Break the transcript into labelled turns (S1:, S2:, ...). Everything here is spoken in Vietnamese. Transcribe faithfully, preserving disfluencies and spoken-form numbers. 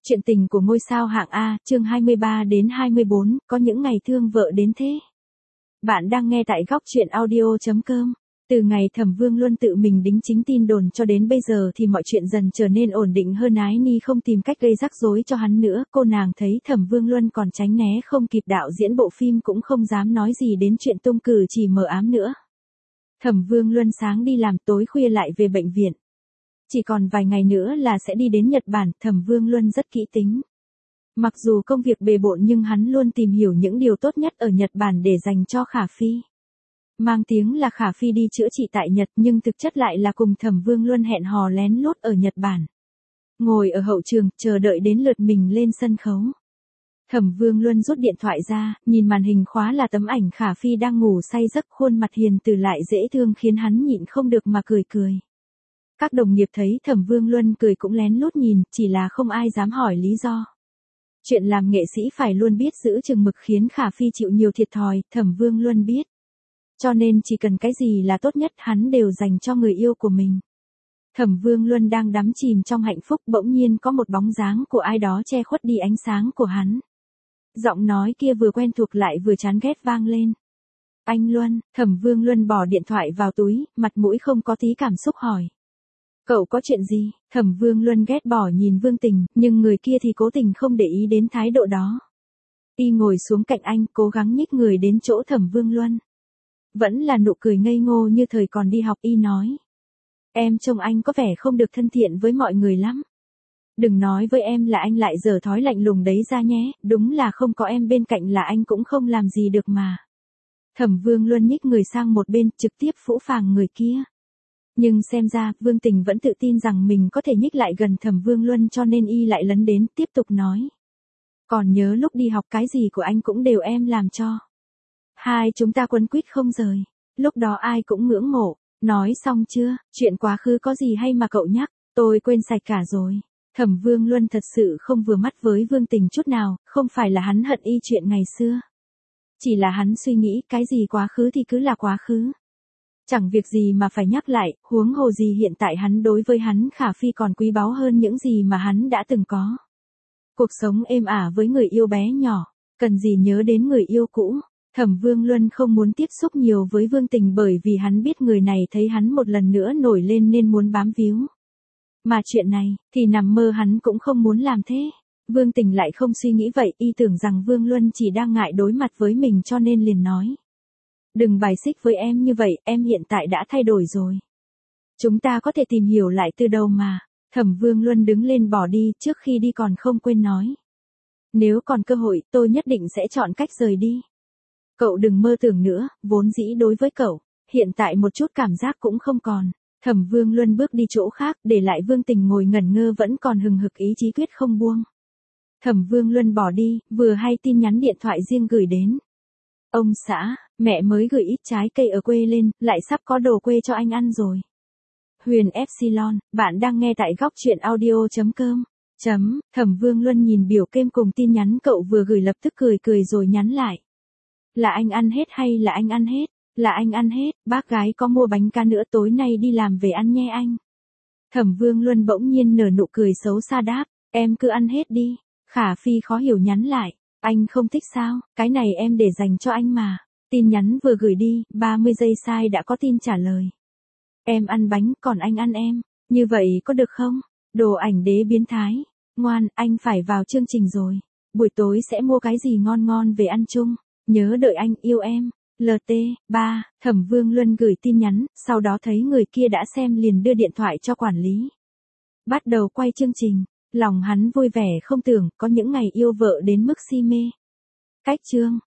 S1: Chuyện tình của ngôi sao hạng A, chương hai mươi ba đến hai mươi bốn, có những ngày thương vợ đến thế. Bạn đang nghe tại góc chuyện audio chấm com. Từ ngày Thẩm Vương Luân tự mình đính chính tin đồn cho đến bây giờ thì mọi chuyện dần trở nên ổn định hơn. Ái Ni không tìm cách gây rắc rối cho hắn nữa. Cô nàng thấy Thẩm Vương Luân còn tránh né không kịp, đạo diễn bộ phim cũng không dám nói gì đến chuyện tung cử chỉ mờ ám nữa. Thẩm Vương Luân sáng đi làm, tối khuya lại về bệnh viện. Chỉ còn vài ngày nữa là sẽ đi đến Nhật Bản. Thẩm Vương Luân rất kỹ tính. Mặc dù công việc bề bộn nhưng hắn luôn tìm hiểu những điều tốt nhất ở Nhật Bản để dành cho Khả Phi. Mang tiếng là Khả Phi đi chữa trị tại Nhật nhưng thực chất lại là cùng Thẩm Vương Luân hẹn hò lén lút ở Nhật Bản. Ngồi ở hậu trường, chờ đợi đến lượt mình lên sân khấu. Thẩm Vương Luân rút điện thoại ra, nhìn màn hình khóa là tấm ảnh Khả Phi đang ngủ say giấc, khuôn mặt hiền từ lại dễ thương khiến hắn nhịn không được mà cười cười. Các đồng nghiệp thấy Thẩm Vương Luân cười cũng lén lút nhìn, chỉ là không ai dám hỏi lý do. Chuyện làm nghệ sĩ phải luôn biết giữ chừng mực khiến Khả Phi chịu nhiều thiệt thòi, Thẩm Vương Luân biết. Cho nên chỉ cần cái gì là tốt nhất hắn đều dành cho người yêu của mình. Thẩm Vương Luân đang đắm chìm trong hạnh phúc, bỗng nhiên có một bóng dáng của ai đó che khuất đi ánh sáng của hắn. Giọng nói kia vừa quen thuộc lại vừa chán ghét vang lên. Anh Luân. Thẩm Vương Luân bỏ điện thoại vào túi, mặt mũi không có tí cảm xúc hỏi. Cậu có chuyện gì? Thẩm Vương Luân ghét bỏ nhìn Vương Tình, nhưng người kia thì cố tình không để ý đến thái độ đó. Y ngồi xuống cạnh anh, cố gắng nhích người đến chỗ Thẩm Vương Luân. Vẫn là nụ cười ngây ngô như thời còn đi học. Y nói. Em trông anh có vẻ không được thân thiện với mọi người lắm. Đừng nói với em là anh lại giở thói lạnh lùng đấy ra nhé, đúng là không có em bên cạnh là anh cũng không làm gì được mà. Thẩm Vương Luân nhích người sang một bên, trực tiếp phũ phàng người kia. Nhưng xem ra, Vương Tình vẫn tự tin rằng mình có thể nhích lại gần Thẩm Vương Luân cho nên y lại lấn đến, tiếp tục nói. Còn nhớ lúc đi học cái gì của anh cũng đều em làm cho. Hai chúng ta quấn quýt không rời. Lúc đó ai cũng ngưỡng mộ. Nói xong chưa, chuyện quá khứ có gì hay mà cậu nhắc, tôi quên sạch cả rồi. Thẩm Vương Luân thật sự không vừa mắt với Vương Tình chút nào, không phải là hắn hận y chuyện ngày xưa. Chỉ là hắn suy nghĩ cái gì quá khứ thì cứ là quá khứ. Chẳng việc gì mà phải nhắc lại, huống hồ gì hiện tại hắn đối với hắn Khả Phi còn quý báu hơn những gì mà hắn đã từng có. Cuộc sống êm ả với người yêu bé nhỏ, cần gì nhớ đến người yêu cũ. Thẩm Vương Luân không muốn tiếp xúc nhiều với Vương Tình bởi vì hắn biết người này thấy hắn một lần nữa nổi lên nên muốn bám víu. Mà chuyện này, thì nằm mơ hắn cũng không muốn làm thế. Vương Tình lại không suy nghĩ vậy, y tưởng rằng Vương Luân chỉ đang ngại đối mặt với mình cho nên liền nói. Đừng bài xích với em như vậy, em hiện tại đã thay đổi rồi. Chúng ta có thể tìm hiểu lại từ đầu mà. Thẩm Vương Luân đứng lên bỏ đi, trước khi đi còn không quên nói. Nếu còn cơ hội, tôi nhất định sẽ chọn cách rời đi. Cậu đừng mơ tưởng nữa, vốn dĩ đối với cậu, hiện tại một chút cảm giác cũng không còn. Thẩm Vương Luân bước đi chỗ khác, để lại Vương Tình ngồi ngẩn ngơ vẫn còn hừng hực ý chí quyết không buông. Thẩm Vương Luân bỏ đi, vừa hay tin nhắn điện thoại riêng gửi đến. Ông xã, mẹ mới gửi ít trái cây ở quê lên, lại sắp có đồ quê cho anh ăn rồi. Huyền Epsilon, bạn đang nghe tại góc chuyện audio chấm com. Chấm, Thẩm Vương Luân nhìn biểu kêm cùng tin nhắn cậu vừa gửi lập tức cười cười rồi nhắn lại. Là anh ăn hết hay là anh ăn hết? Là anh ăn hết, bác gái có mua bánh ca nữa tối nay đi làm về ăn nhé anh. Thẩm Vương Luân bỗng nhiên nở nụ cười xấu xa đáp, em cứ ăn hết đi. Khả Phi khó hiểu nhắn lại, anh không thích sao, cái này em để dành cho anh mà. Tin nhắn vừa gửi đi, ba mươi giây sai đã có tin trả lời. Em ăn bánh, còn anh ăn em, như vậy có được không? Đồ ảnh đế biến thái. Ngoan, anh phải vào chương trình rồi. Buổi tối sẽ mua cái gì ngon ngon về ăn chung. Nhớ đợi anh, yêu em. lờ tê, ba, Thẩm Vương Luân gửi tin nhắn, sau đó thấy người kia đã xem liền đưa điện thoại cho quản lý. Bắt đầu quay chương trình, lòng hắn vui vẻ không tưởng có những ngày yêu vợ đến mức si mê. Cách chương.